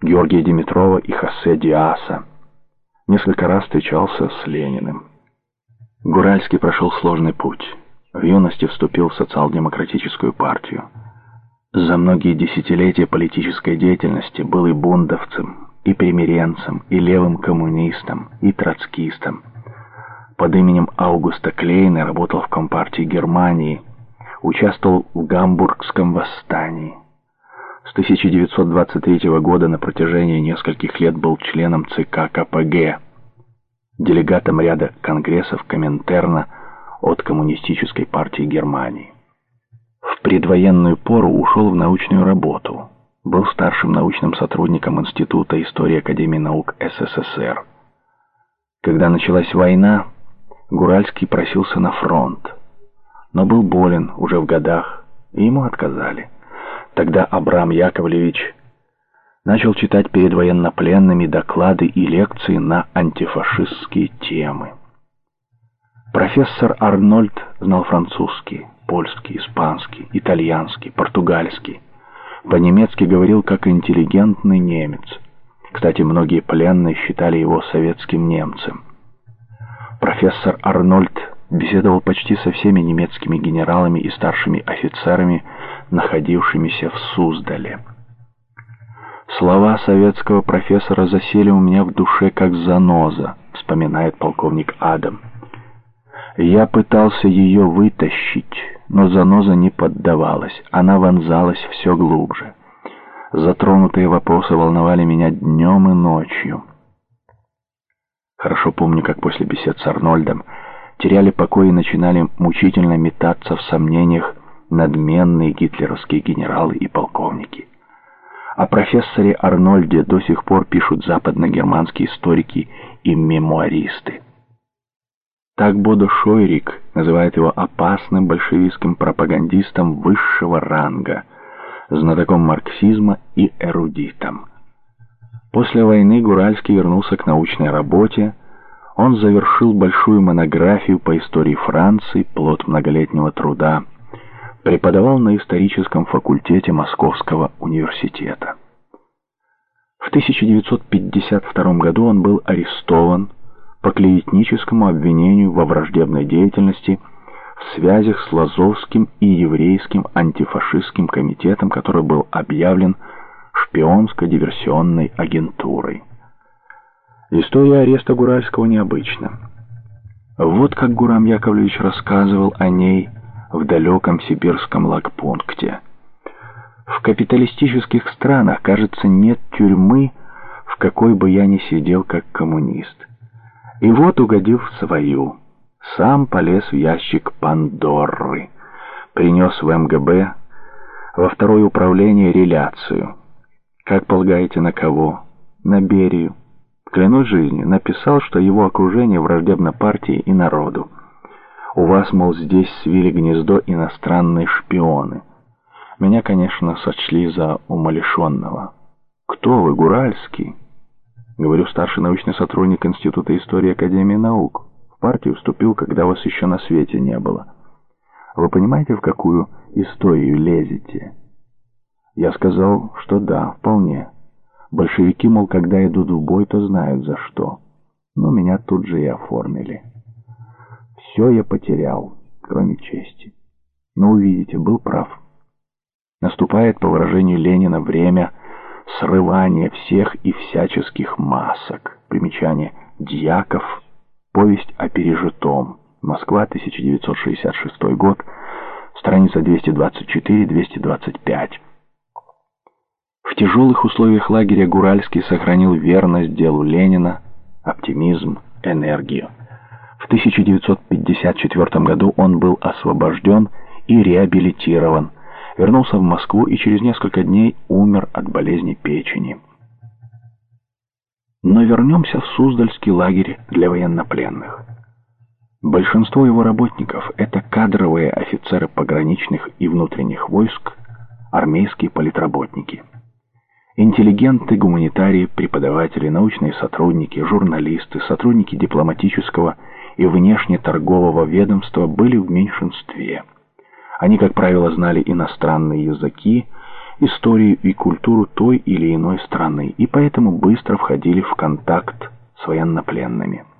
Георгия Димитрова и Хосе Диаса. Несколько раз встречался с Лениным. Гуральский прошел сложный путь. В юности вступил в социал-демократическую партию. За многие десятилетия политической деятельности был и бундовцем, и примиренцем, и левым коммунистом, и троцкистом. Под именем Аугуста Клейна работал в Компартии Германии, участвовал в Гамбургском восстании. С 1923 года на протяжении нескольких лет был членом ЦК КПГ, делегатом ряда конгрессов Коминтерна от Коммунистической партии Германии. В предвоенную пору ушел в научную работу. Был старшим научным сотрудником Института истории Академии наук СССР. Когда началась война, Гуральский просился на фронт, но был болен уже в годах, и ему отказали. Тогда Абрам Яковлевич начал читать перед военнопленными доклады и лекции на антифашистские темы. Профессор Арнольд знал французский, польский, испанский, итальянский, португальский. По-немецки говорил как интеллигентный немец. Кстати, многие пленные считали его советским немцем. Профессор Арнольд беседовал почти со всеми немецкими генералами и старшими офицерами, находившимися в Суздале. «Слова советского профессора засели у меня в душе как заноза», вспоминает полковник Адам. «Я пытался ее вытащить, но заноза не поддавалась, она вонзалась все глубже. Затронутые вопросы волновали меня днем и ночью». Хорошо помню, как после бесед с Арнольдом теряли покой и начинали мучительно метаться в сомнениях надменные гитлеровские генералы и полковники. О профессоре Арнольде до сих пор пишут западно-германские историки и мемуаристы. Так Бодо Шойрик называет его опасным большевистским пропагандистом высшего ранга, знатоком марксизма и эрудитом. После войны Гуральский вернулся к научной работе. Он завершил большую монографию по истории Франции, плод многолетнего труда. Преподавал на историческом факультете Московского университета. В 1952 году он был арестован по клеветническому обвинению во враждебной деятельности в связях с Лазовским и еврейским антифашистским комитетом, который был объявлен шпионско-диверсионной агентурой. История ареста Гуральского необычна. Вот как Гурам Яковлевич рассказывал о ней в далеком сибирском лагпункте. В капиталистических странах, кажется, нет тюрьмы, в какой бы я ни сидел как коммунист. И вот, угодив в свою, сам полез в ящик Пандоры, принес в МГБ во второе управление реляцию. Как полагаете, на кого? На Берию. Клянусь жизнью, написал, что его окружение враждебно партии и народу. У вас, мол, здесь свили гнездо иностранные шпионы. Меня, конечно, сочли за умалишенного. Кто вы, Гуральский? Говорю, старший научный сотрудник Института истории Академии наук. В партию вступил, когда вас еще на свете не было. Вы понимаете, в какую историю лезете? Я сказал, что да, вполне. Большевики, мол, когда идут в бой, то знают за что. Но меня тут же и оформили. Все я потерял, кроме чести. Но увидите, был прав. Наступает, по выражению Ленина, время срывания всех и всяческих масок. Примечание: Дьяков, повесть о пережитом. Москва, 1966 год, страница 224-225. В тяжелых условиях лагеря Гуральский сохранил верность делу Ленина, оптимизм, энергию. В 1954 году он был освобожден и реабилитирован, вернулся в Москву и через несколько дней умер от болезни печени. Но вернемся в Суздальский лагерь для военнопленных. Большинство его работников – это кадровые офицеры пограничных и внутренних войск, армейские политработники. Интеллигенты, гуманитарии, преподаватели, научные сотрудники, журналисты, сотрудники дипломатического и внешнеторгового ведомства были в меньшинстве. Они, как правило, знали иностранные языки, историю и культуру той или иной страны, и поэтому быстро входили в контакт с военнопленными.